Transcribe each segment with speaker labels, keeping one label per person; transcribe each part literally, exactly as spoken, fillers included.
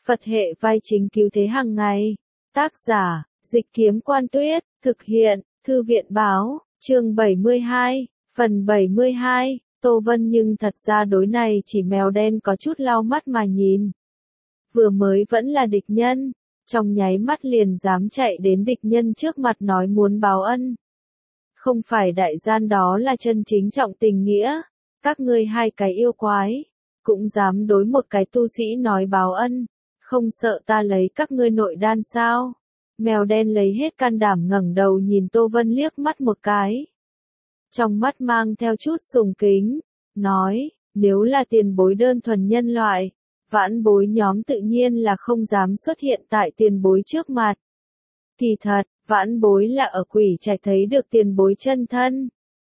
Speaker 1: Phật hệ vai chính cứu thế hàng ngày. Tác giả, Dịch Kiếm Quan Tuyết, thực hiện, Thư viện Báo, chương bảy mươi hai, phần bảy mươi hai, Tô Vân nhưng thật ra đối này chỉ mèo đen có chút lau mắt mà nhìn. Vừa mới vẫn là địch nhân, trong nháy mắt liền dám chạy đến địch nhân trước mặt nói muốn báo ân. Không phải đại gian đó là chân chính trọng tình nghĩa, các ngươi hai cái yêu quái, cũng dám đối một cái tu sĩ nói báo ân, không sợ ta lấy các ngươi nội đan sao? Mèo đen lấy hết can đảm ngẩng đầu nhìn Tô Vân liếc mắt một cái. Trong mắt mang theo chút sùng kính, nói, nếu là tiền bối đơn thuần nhân loại, vãn bối nhóm tự nhiên là không dám xuất hiện tại tiền bối trước mặt. Kỳ thật, vãn bối là ở quỷ trạch thấy được tiền bối chân thân.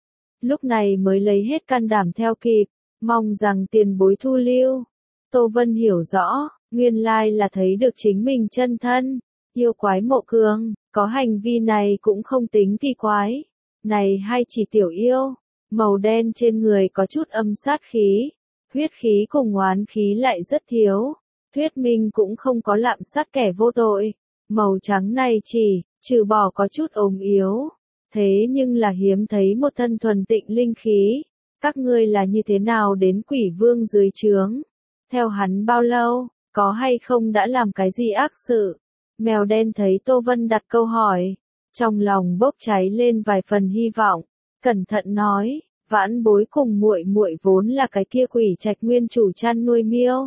Speaker 1: Lúc này mới lấy hết can đảm theo kịp, mong rằng tiền bối thu lưu. Tô Vân hiểu rõ, nguyên lai là thấy được chính mình chân thân. Yêu quái Mộ Cường, có hành vi này cũng không tính kỳ quái. Này hay chỉ tiểu yêu, màu đen trên người có chút âm sát khí, huyết khí cùng oán khí lại rất thiếu, thuyết minh cũng không có lạm sát kẻ vô tội. Màu trắng này chỉ, trừ bỏ có chút ốm yếu, thế nhưng là hiếm thấy một thân thuần tịnh linh khí. Các ngươi là như thế nào đến quỷ vương dưới trướng? Theo hắn bao lâu, có hay không đã làm cái gì ác sự? Mèo đen thấy Tô Vân đặt câu hỏi, trong lòng bốc cháy lên vài phần hy vọng, cẩn thận nói, vãn bối cùng muội muội vốn là cái kia quỷ trạch nguyên chủ chăn nuôi miêu.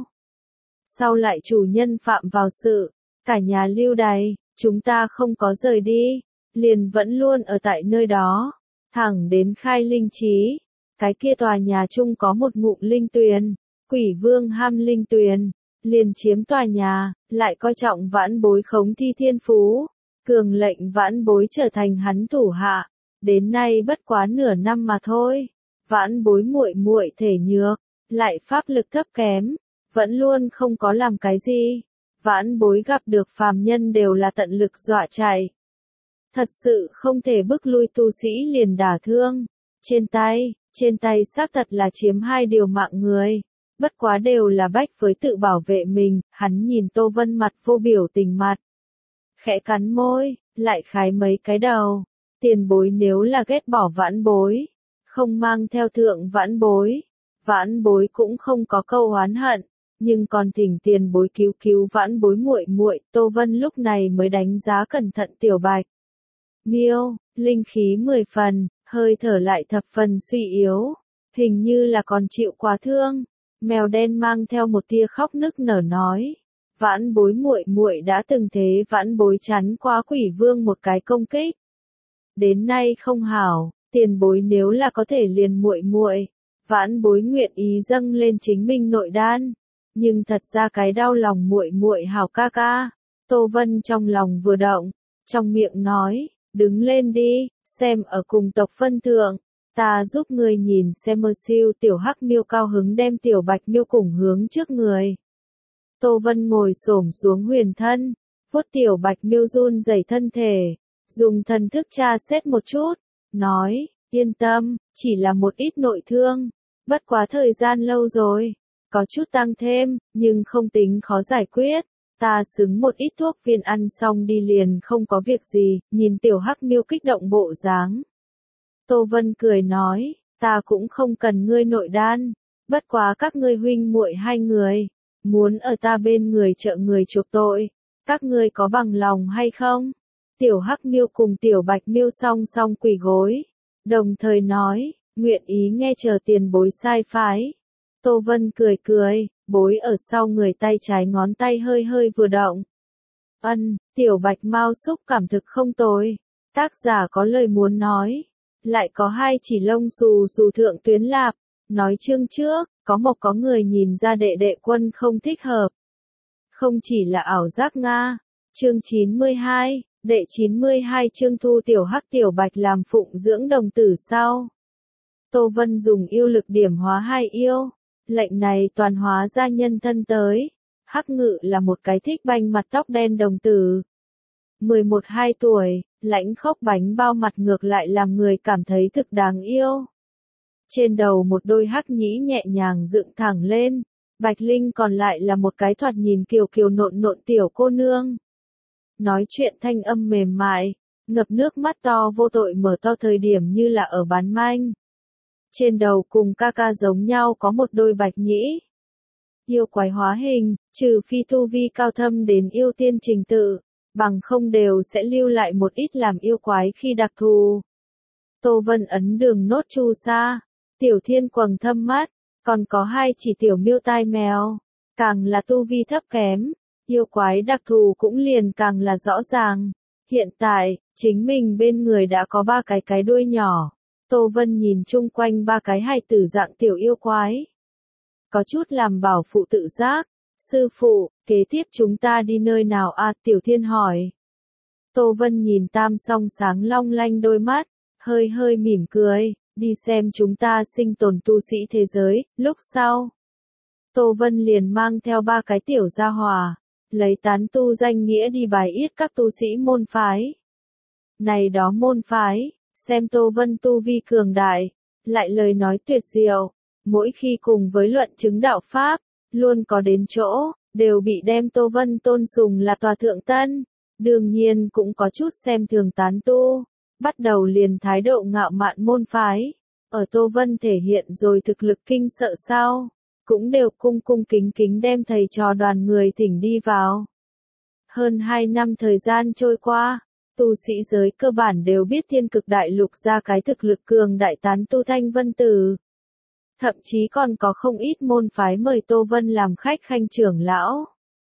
Speaker 1: Sau lại chủ nhân phạm vào sự, cả nhà lưu đày, chúng ta không có rời đi, liền vẫn luôn ở tại nơi đó, thẳng đến khai linh trí. Cái kia tòa nhà chung có một ngụm linh tuyền, quỷ vương ham linh tuyền, liền chiếm tòa nhà, lại coi trọng vãn bối khống thi thiên phú, cường lệnh vãn bối trở thành hắn thủ hạ, đến nay bất quá nửa năm mà thôi. Vãn bối muội muội thể nhược, lại pháp lực thấp kém, vẫn luôn không có làm cái gì. Vãn bối gặp được phàm nhân đều là tận lực dọa chạy. Thật sự không thể bức lui tu sĩ liền đả thương. Trên tay, trên tay xác thật là chiếm hai điều mạng người. Bất quá đều là bách với tự bảo vệ mình, hắn nhìn Tô Vân mặt vô biểu tình mặt. Khẽ cắn môi, lại khái mấy cái đầu. Tiền bối nếu là ghét bỏ vãn bối, không mang theo thượng vãn bối, vãn bối cũng không có câu oán hận, nhưng còn thỉnh tiền bối cứu cứu vãn bối muội muội. Tô Vân lúc này mới đánh giá cẩn thận tiểu bạch miêu, linh khí mười phần, hơi thở lại thập phần suy yếu, hình như là còn chịu quá thương. Mèo đen mang theo một tia khóc nức nở nói, vãn bối muội muội đã từng thế vãn bối chắn qua quỷ vương một cái công kích. Đến nay không hảo, tiền bối nếu là có thể liền muội muội, vãn bối nguyện ý dâng lên chính mình nội đan. Nhưng thật ra cái đau lòng muội muội hảo ca ca. Tô Vân trong lòng vừa động, trong miệng nói, đứng lên đi, xem ở cùng tộc phân thượng, ta giúp người nhìn xem. Mơ siêu tiểu hắc miêu cao hứng đem tiểu bạch miêu cùng hướng trước người. Tô Vân ngồi xổm xuống huyền thân, vuốt tiểu bạch miêu run rẩy thân thể, dùng thần thức tra xét một chút, nói, yên tâm, chỉ là một ít nội thương, bất quá thời gian lâu rồi, có chút tăng thêm, nhưng không tính khó giải quyết. Ta xứng một ít thuốc viên ăn xong đi liền không có việc gì. Nhìn tiểu hắc miêu kích động bộ dáng, Tô Vân cười nói, ta cũng không cần ngươi nội đan, bất quá các ngươi huynh muội hai người, muốn ở ta bên người trợ người chuộc tội, các ngươi có bằng lòng hay không? Tiểu hắc miêu cùng tiểu bạch miêu song song quỳ gối, đồng thời nói, nguyện ý nghe chờ tiền bối sai phái. Tô Vân cười cười, bối ở sau người tay trái ngón tay hơi hơi vừa động. Ân, tiểu bạch mau xúc cảm thực không tồi. Tác giả có lời muốn nói. Lại có hai chỉ lông xù xù thượng tuyến lạp. Nói chương trước, có một có người nhìn ra đệ đệ quân không thích hợp. Không chỉ là ảo giác Nga. Chương chín mươi hai, đệ chín mươi hai chương thu tiểu hắc tiểu bạch làm phụng dưỡng đồng tử sau. Tô Vân dùng yêu lực điểm hóa hai yêu. Lệnh này toàn hóa ra nhân thân tới. Hắc Ngự là một cái thích banh mặt tóc đen đồng tử. mười một hai tuổi, lãnh khốc bánh bao mặt ngược lại làm người cảm thấy thực đáng yêu. Trên đầu một đôi hắc nhĩ nhẹ nhàng dựng thẳng lên, Bạch Linh còn lại là một cái thoạt nhìn kiều kiều nộn nộn tiểu cô nương. Nói chuyện thanh âm mềm mại, ngập nước mắt to vô tội mở to thời điểm như là ở bán manh. Trên đầu cùng ca ca giống nhau có một đôi bạch nhĩ. Yêu quái hóa hình, trừ phi tu vi cao thâm đến yêu tiên trình tự, bằng không đều sẽ lưu lại một ít làm yêu quái khi đặc thù. Tô Vân ấn đường nốt chu sa, tiểu thiên quầng thâm mắt, còn có hai chỉ tiểu miêu tai mèo, càng là tu vi thấp kém, yêu quái đặc thù cũng liền càng là rõ ràng. Hiện tại, chính mình bên người đã có ba cái cái đuôi nhỏ. Tô Vân nhìn chung quanh ba cái hài tử dạng tiểu yêu quái. Có chút làm bảo phụ tự giác. Sư phụ, kế tiếp chúng ta đi nơi nào à? Tiểu Thiên hỏi. Tô Vân nhìn tam song sáng long lanh đôi mắt, hơi hơi mỉm cười, đi xem chúng ta sinh tồn tu sĩ thế giới. Lúc sau, Tô Vân liền mang theo ba cái tiểu gia hòa, lấy tán tu danh nghĩa đi bài yết các tu sĩ môn phái. Này đó môn phái, xem Tô Vân tu vi cường đại, lại lời nói tuyệt diệu, mỗi khi cùng với luận chứng đạo pháp, luôn có đến chỗ, đều bị đem Tô Vân tôn sùng là tòa thượng tân. Đương nhiên cũng có chút xem thường tán tu, bắt đầu liền thái độ ngạo mạn môn phái. Ở Tô Vân thể hiện rồi thực lực kinh sợ sao, cũng đều cung cung kính kính đem thầy trò đoàn người thỉnh đi vào. Hơn hai năm thời gian trôi qua, tu sĩ giới cơ bản đều biết Thiên Cực Đại Lục ra cái thực lực cường đại tán tu Thanh Vân Tử. Thậm chí còn có không ít môn phái mời Tô Vân làm khách khanh trưởng lão.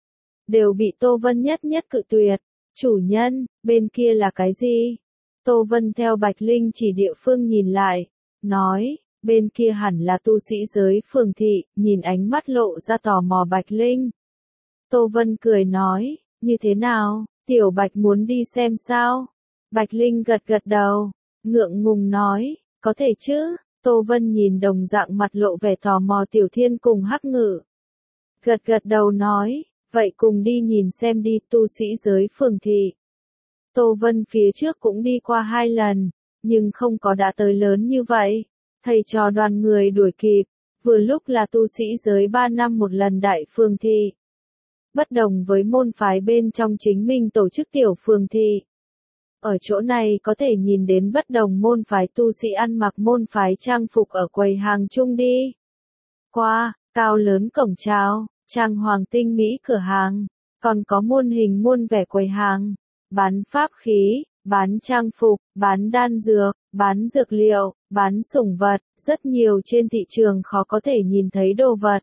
Speaker 1: Đều bị Tô Vân nhất nhất cự tuyệt. Chủ nhân, bên kia là cái gì? Tô Vân theo Bạch Linh chỉ địa phương nhìn lại, nói, bên kia hẳn là tu sĩ giới phường thị, nhìn ánh mắt lộ ra tò mò Bạch Linh. Tô Vân cười nói, như thế nào, tiểu Bạch muốn đi xem sao? Bạch Linh gật gật đầu, ngượng ngùng nói, có thể chứ? Tô Vân nhìn đồng dạng mặt lộ vẻ tò mò Tiểu Thiên cùng Hắc Ngự. Gật gật đầu nói, vậy cùng đi nhìn xem đi. Tu sĩ giới phường thị. Tô Vân phía trước cũng đi qua hai lần, nhưng không có đã tới lớn như vậy. Thầy trò đoàn người đuổi kịp, vừa lúc là tu sĩ giới ba năm một lần đại phường thị. Bất đồng với môn phái bên trong chính mình tổ chức tiểu phường thị. Ở chỗ này có thể nhìn đến bất đồng môn phái tu sĩ ăn mặc môn phái trang phục ở quầy hàng chung đi. Qua, cao lớn cổng chào, trang hoàng tinh mỹ cửa hàng, còn có muôn hình muôn vẻ quầy hàng, bán pháp khí, bán trang phục, bán đan dược, bán dược liệu, bán sủng vật, rất nhiều trên thị trường khó có thể nhìn thấy đồ vật.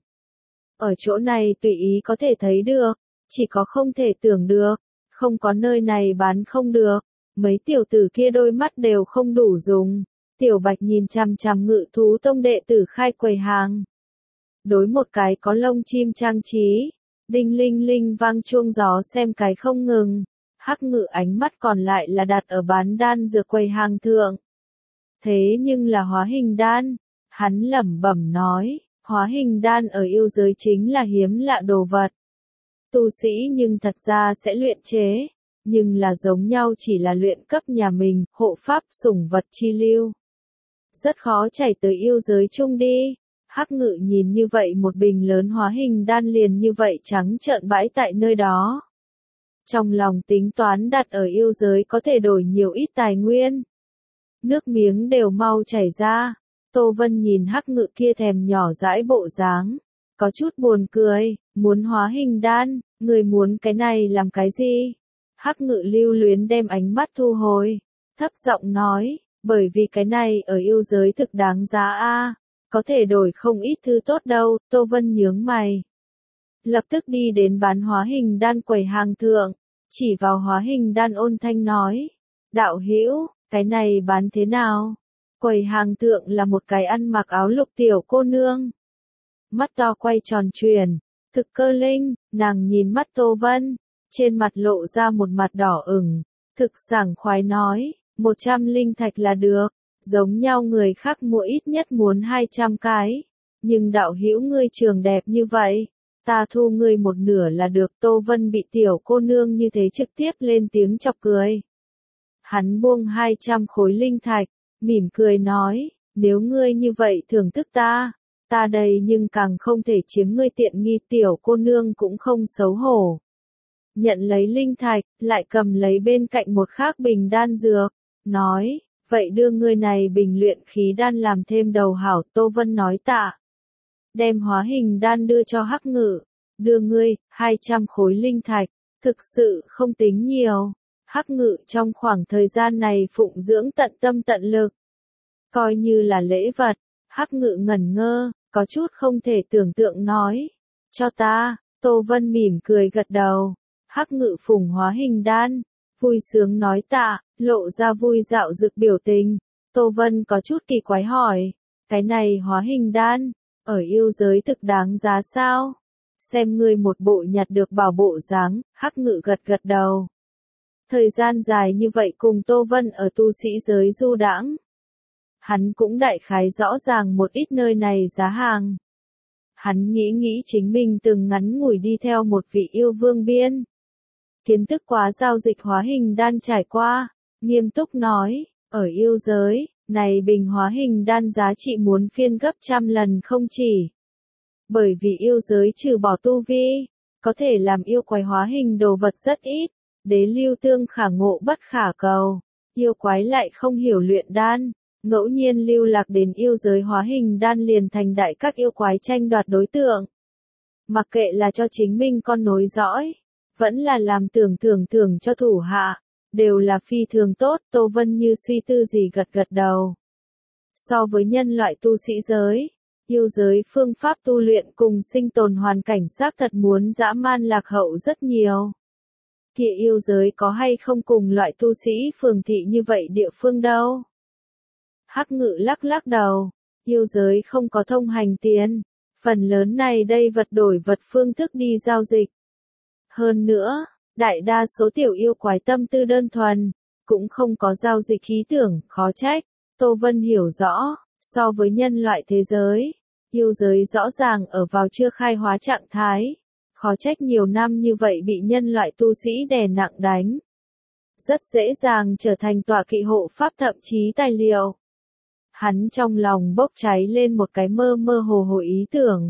Speaker 1: Ở chỗ này tùy ý có thể thấy được, chỉ có không thể tưởng được, không có nơi này bán không được. Mấy tiểu tử kia đôi mắt đều không đủ dùng. Tiểu Bạch nhìn chằm chằm Ngự Thú Tông đệ tử khai quầy hàng. Đối một cái có lông chim trang trí, đinh linh linh vang chuông gió xem cái không ngừng. Hắc Ngự ánh mắt còn lại là đặt ở bán đan dược quầy hàng thượng. Thế nhưng là hóa hình đan, hắn lẩm bẩm nói, hóa hình đan ở yêu giới chính là hiếm lạ đồ vật. Tu sĩ nhưng thật ra sẽ luyện chế. Nhưng là giống nhau chỉ là luyện cấp nhà mình, hộ pháp sủng vật chi lưu. Rất khó chảy tới yêu giới chung đi. Hắc Ngự nhìn như vậy một bình lớn hóa hình đan liền như vậy trắng trợn bãi tại nơi đó. Trong lòng tính toán đặt ở yêu giới có thể đổi nhiều ít tài nguyên. Nước miếng đều mau chảy ra. Tô Vân nhìn Hắc Ngự kia thèm nhỏ dãi bộ dáng. Có chút buồn cười, muốn hóa hình đan, người muốn cái này làm cái gì? Hắc Ngự lưu luyến đem ánh mắt thu hồi, thấp giọng nói, bởi vì cái này ở yêu giới thực đáng giá a, có thể đổi không ít thứ tốt đâu. Tô Vân nhướng mày, lập tức đi đến bán hóa hình đan quầy hàng thượng, chỉ vào hóa hình đan ôn thanh nói, đạo hữu, cái này bán thế nào? Quầy hàng thượng là một cái ăn mặc áo lục tiểu cô nương, mắt to quay tròn chuyển, thực cơ linh, nàng nhìn mắt Tô Vân. Trên mặt lộ ra một mặt đỏ ửng, thực sảng khoái nói, một trăm linh thạch là được, giống nhau người khác mua ít nhất muốn hai trăm cái, nhưng đạo hữu ngươi trường đẹp như vậy, ta thu ngươi một nửa là được. Tô Vân bị tiểu cô nương như thế trực tiếp lên tiếng chọc cười. Hắn buông hai trăm khối linh thạch, mỉm cười nói, nếu ngươi như vậy thưởng thức ta, Ta đây nhưng càng không thể chiếm ngươi tiện nghi, tiểu cô nương cũng không xấu hổ. Nhận lấy linh thạch, lại cầm lấy bên cạnh một khác bình đan dược, nói, vậy đưa ngươi này bình luyện khí đan làm thêm đầu hảo. Tô Vân nói tạ. Đem hóa hình đan đưa cho Hắc Ngự, đưa ngươi, hai trăm khối linh thạch, thực sự không tính nhiều. Hắc Ngự trong khoảng thời gian này phụng dưỡng tận tâm tận lực, coi như là lễ vật. Hắc Ngự ngẩn ngơ, có chút không thể tưởng tượng nói, cho ta. Tô Vân mỉm cười gật đầu. Hắc Ngự phùng hóa hình đan, vui sướng nói tạ, lộ ra vui dạo dực biểu tình. Tô Vân có chút kỳ quái hỏi, cái này hóa hình đan, ở yêu giới thực đáng giá sao? Xem ngươi một bộ nhặt được bảo bộ dáng. Hắc Ngự gật gật đầu. Thời gian dài như vậy cùng Tô Vân ở tu sĩ giới du đãng, hắn cũng đại khái rõ ràng một ít nơi này giá hàng. Hắn nghĩ nghĩ chính mình từng ngắn ngủi đi theo một vị yêu vương biên. Kiến thức quá giao dịch hóa hình đan trải qua, nghiêm túc nói, ở yêu giới, này bình hóa hình đan giá trị muốn phiên gấp trăm lần không chỉ. Bởi vì yêu giới trừ bỏ tu vi, có thể làm yêu quái hóa hình đồ vật rất ít, đế lưu tương khả ngộ bất khả cầu, yêu quái lại không hiểu luyện đan, ngẫu nhiên lưu lạc đến yêu giới hóa hình đan liền thành đại các yêu quái tranh đoạt đối tượng. Mặc kệ là cho chính mình con nối dõi, vẫn là làm tưởng thưởng thưởng cho thủ hạ, đều là phi thường tốt. Tô Vân như suy tư gì gật gật đầu. So với nhân loại tu sĩ giới, yêu giới phương pháp tu luyện cùng sinh tồn hoàn cảnh xác thật muốn dã man lạc hậu rất nhiều. Kia yêu giới có hay không cùng loại tu sĩ phường thị như vậy địa phương đâu? Hắc Ngự lắc lắc đầu, yêu giới không có thông hành tiền, phần lớn này đây vật đổi vật phương thức đi giao dịch. Hơn nữa, đại đa số tiểu yêu quái tâm tư đơn thuần, cũng không có giao dịch ý tưởng, khó trách. Tô Vân hiểu rõ, so với nhân loại thế giới, yêu giới rõ ràng ở vào chưa khai hóa trạng thái, khó trách nhiều năm như vậy bị nhân loại tu sĩ đè nặng đánh. Rất dễ dàng trở thành tọa kỵ hộ pháp thậm chí tài liệu. Hắn trong lòng bốc cháy lên một cái mơ mơ hồ hồ ý tưởng.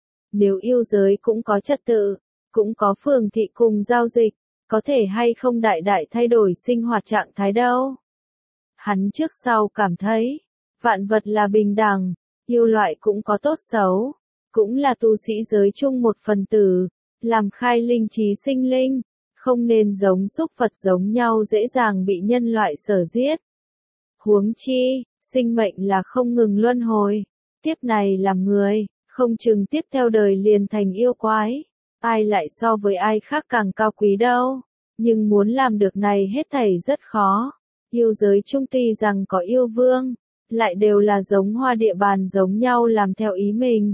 Speaker 1: Nếu yêu giới cũng có trật tự, cũng có phường thị cùng giao dịch, có thể hay không đại đại thay đổi sinh hoạt trạng thái đâu. Hắn trước sau cảm thấy, vạn vật là bình đẳng, yêu loại cũng có tốt xấu, cũng là tu sĩ giới chung một phần tử, làm khai linh trí sinh linh, không nên giống súc vật giống nhau dễ dàng bị nhân loại sở giết. Huống chi, sinh mệnh là không ngừng luân hồi, tiếp này làm người, không chừng tiếp theo đời liền thành yêu quái, ai lại so với ai khác càng cao quý đâu, nhưng muốn làm được này hết thảy rất khó. Yêu giới chung tuy rằng có yêu vương, lại đều là giống hoa địa bàn giống nhau làm theo ý mình.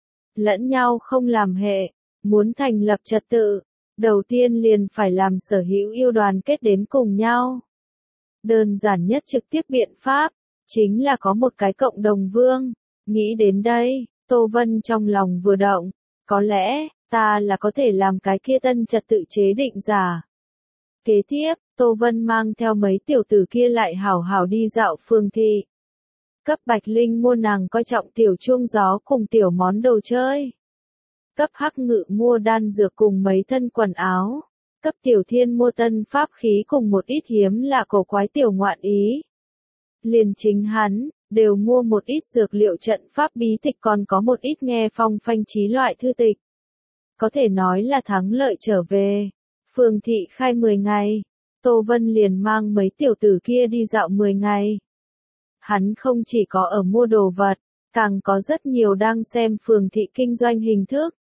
Speaker 1: Lẫn nhau không làm hệ, muốn thành lập trật tự, đầu tiên liền phải làm sở hữu yêu đoàn kết đến cùng nhau. Đơn giản nhất trực tiếp biện pháp, chính là có một cái cộng đồng vương. Nghĩ đến đây, Tô Vân trong lòng vừa động, có lẽ, ta là có thể làm cái kia tân trật tự chế định giả. Kế tiếp, Tô Vân mang theo mấy tiểu tử kia lại hảo hảo đi dạo phường thị. Cấp Bạch Linh mua nàng coi trọng tiểu chuông gió cùng tiểu món đồ chơi. Cấp Hắc Ngự mua đan dược cùng mấy thân quần áo. Cấp Tiểu Thiên mua tân pháp khí cùng một ít hiếm lạ cổ quái tiểu ngoạn ý. Liền chính hắn, đều mua một ít dược liệu trận pháp bí tịch, còn có một ít nghe phong phanh trí loại thư tịch. Có thể nói là thắng lợi trở về. Phường thị khai mười ngày, Tô Vân liền mang mấy tiểu tử kia đi dạo mười ngày. Hắn không chỉ có ở mua đồ vật, càng có rất nhiều đang xem phường thị kinh doanh hình thức.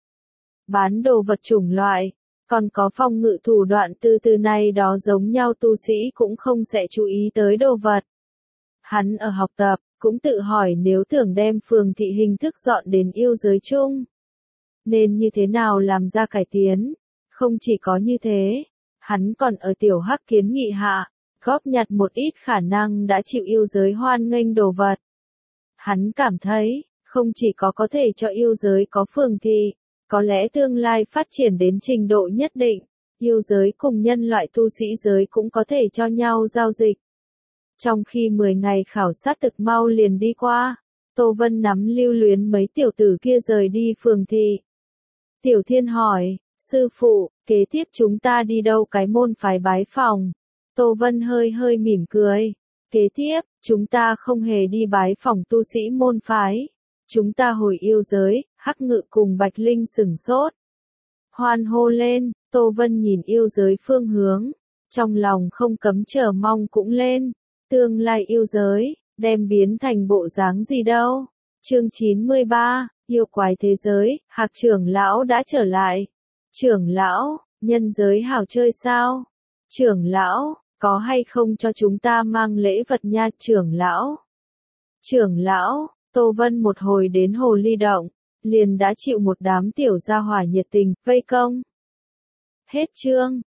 Speaker 1: Bán đồ vật chủng loại, còn có phòng ngự thủ đoạn từ từ này đó giống nhau tu sĩ cũng không sẽ chú ý tới đồ vật. Hắn ở học tập, cũng tự hỏi nếu tưởng đem phường thị hình thức dọn đến yêu giới chung, nên như thế nào làm ra cải tiến. Không chỉ có như thế, hắn còn ở tiểu Hắc kiến nghị hạ, góp nhặt một ít khả năng đã chịu yêu giới hoan nghênh đồ vật. Hắn cảm thấy, không chỉ có có thể cho yêu giới có phường thị, có lẽ tương lai phát triển đến trình độ nhất định, yêu giới cùng nhân loại tu sĩ giới cũng có thể cho nhau giao dịch. Trong khi mười ngày khảo sát thực mau liền đi qua, Tô Vân nắm lưu luyến mấy tiểu tử kia rời đi phường thị. Tiểu Thiên hỏi, sư phụ, kế tiếp chúng ta đi đâu cái môn phái bái phòng? Tô Vân hơi hơi mỉm cười. Kế tiếp, chúng ta không hề đi bái phòng tu sĩ môn phái. Chúng ta hồi yêu giới, Hắc Ngự cùng Bạch Linh sửng sốt. Hoan hô lên, Tô Vân nhìn yêu giới phương hướng. Trong lòng không cấm chờ mong cũng lên. Tương lai yêu giới, đem biến thành bộ dáng gì đâu. Chương chín mươi ba, yêu quái thế giới, Hạc trưởng lão đã trở lại. Trưởng lão, nhân giới hảo chơi sao? Trưởng lão, có hay không cho chúng ta mang lễ vật nha trưởng lão? Trưởng lão, Tô Vân một hồi đến hồ ly động, liền đã chịu một đám tiểu gia hỏa nhiệt tình, vây công. Hết chương.